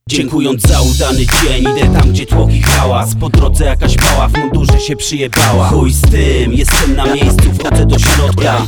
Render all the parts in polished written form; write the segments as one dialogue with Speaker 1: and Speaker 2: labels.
Speaker 1: Dziękując za udany dzień, idę tam, gdzie tłoki hałas. Po drodze jakaś pała, w mundurze się przyjebała. Chuj z tym, jestem na miejscu, wchodzę do środka.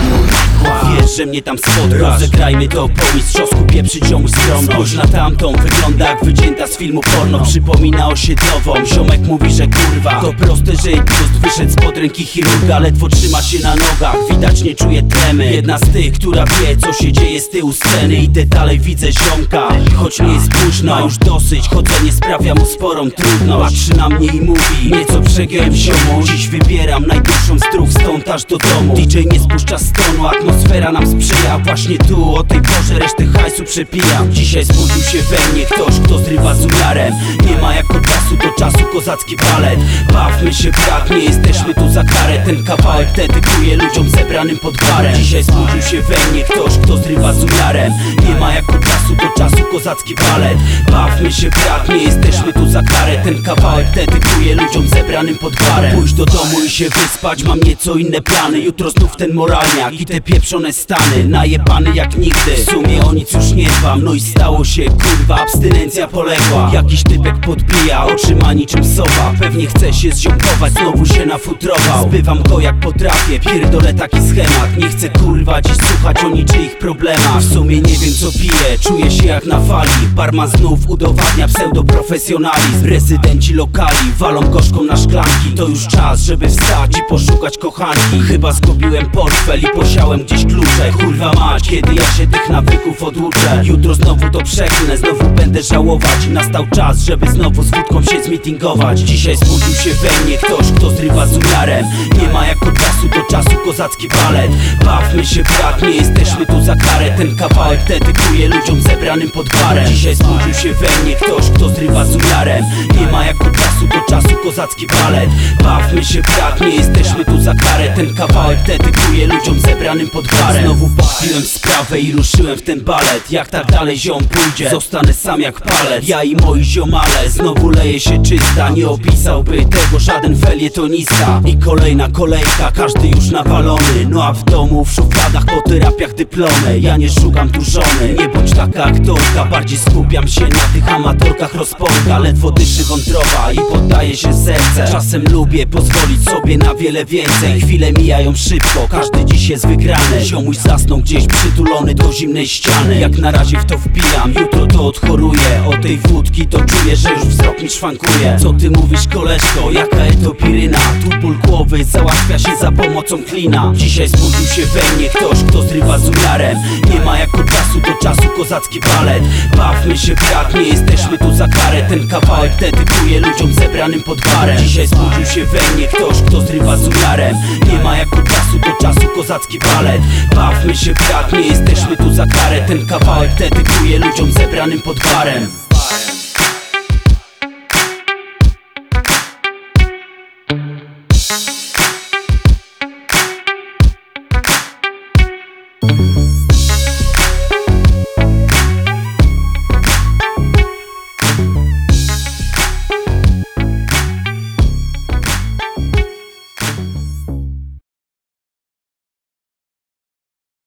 Speaker 1: Wiesz, że mnie tam spotkasz. Rozegrajmy to po mistrzowsku, pieprzyć ziomuś skromność. Spójrz na tamtą, wygląda jak wycięta z filmu porno. Przypomina osiedlową, ziomek mówi, że kurwa. To proste, że jej biust wyszedł spod ręki chirurga. Ledwo trzyma się na nogach, widać nie czuje tremy. Jedna z tych, która wie, co się dzieje z tyłu sceny. Idę dalej, widzę ziomka, choć nie jest późno. Ma już dosyć, chodzenie sprawia mu sporą trudność. Patrzy na mnie i mówi, nieco przegiąłem ziomu. Dziś wybieram najdłuższą z dróg, stąd aż do domu. DJ nie spuszcza stonu, atmosfera nam sprzyja. Właśnie tu, o tej porze resztę hajsu przepijam. Dzisiaj zbudził się we mnie ktoś, kto zrywa z umiarem. Nie ma jak od czasu do czasu kozacki balet. Bawmy się brat, nie jesteśmy tu za karę. Ten kawałek dedykuję ludziom zebranym pod barem. Dzisiaj zbudził się we mnie ktoś, kto zrywa z umiarem. Nie ma jak od czasu do czasu kozacki balet. Bawmy się brat, nie jesteśmy tu za karę. Ten kawałek dedykuję ludziom zebranym pod barem. Pójść do domu i się wyspać, mam nieco inne plany. Jutro znów ten moralniak i te pieprzone stany. Najebany jak nigdy, w sumie o nic już nie dbam. No i stało się, kurwa, abstynencja poległa. Jakiś typek podbija, oczyma niczym sowa. Pewnie chce się zziomkować, znowu się nafutrował. Zbywam go jak potrafię, pierdolę taki schemat. Nie chcę kurwa dziś słuchać o niczyich problemach. W sumie nie wiem co piję, czuję się jak na fali. Barman znów udowadnia pseudoprofesjonalizm. Rezydenci lokali walą gorzką na szklanki. To już czas, żeby wstać i poszukać kochanki. Chyba zgubiłem portfel i posiałem gdzieś klucze. Kurwa mać, kiedy ja się tych nawyków odłuczę. Jutro znowu to przeklnę, znowu będę żałować. Nastał czas, żeby znowu z wódką się zmitingować. Dzisiaj zbudził się we mnie ktoś, kto zrywa z umiarem. Nie ma jak od czasu do czasu kozacki balet. Bawmy się brat, nie jesteśmy tu za karę. Ten kawałek dedykuję ludziom zebranym pod barem. Dzisiaj zbudził się we mnie ktoś, kto zrywa z umiarem. Nie ma jak od czasu do czasu kozacki balet. Bawmy się brat, nie jesteśmy tu za karę. Ten kawałek dedykuję ludziom zebranym pod barem. Znowu pochwiłem sprawę i ruszyłem w ten balet. Jak tak dalej ziom pójdzie, zostanę sam jak palet. Ja i moi ziomale, znowu leje się czysta. Nie opisałby tego żaden felietonista. I kolejna kolejka, każdy już nawalony. No a w domu, w szufladach, po terapiach dyplomy. Ja nie szukam tu żony, nie bądź taka aktorka. Bardziej skupiam się na tych amatorkach rozporka. Ledwo dyszy wątroba i poddaje się serce. Czasem lubię pozwolić sobie na wiele więcej. Chwile mijają szybko, każdy dziś jest wygrany. Ziomuś zasnął gdzieś przytulony do zimnej ściany. Jak na razie w to wbijam, jutro to odchoruję. O tej wódki to czuję, że już wzrok mi szwankuje. Co ty mówisz koleżko, jaka etopiryna? Tu ból głowy załatwia się za pomocą klina. Dzisiaj zbudził się we mnie ktoś, kto zrywa z umiarem. Nie ma jak od czasu do czasu kozacki balet. Bawmy się brat, nie jesteśmy tu za karę. Ten kawałek dedykuję ludziom zebranym pod barem. Dzisiaj zbudził się we mnie ktoś, kto zrywa z umiarem. Nie ma jak od czasu do czasu kozacki balet. Bawmy się brat, nie jesteśmy tu za karę. Ten kawałek dedykuję ludziom zebranym pod barem.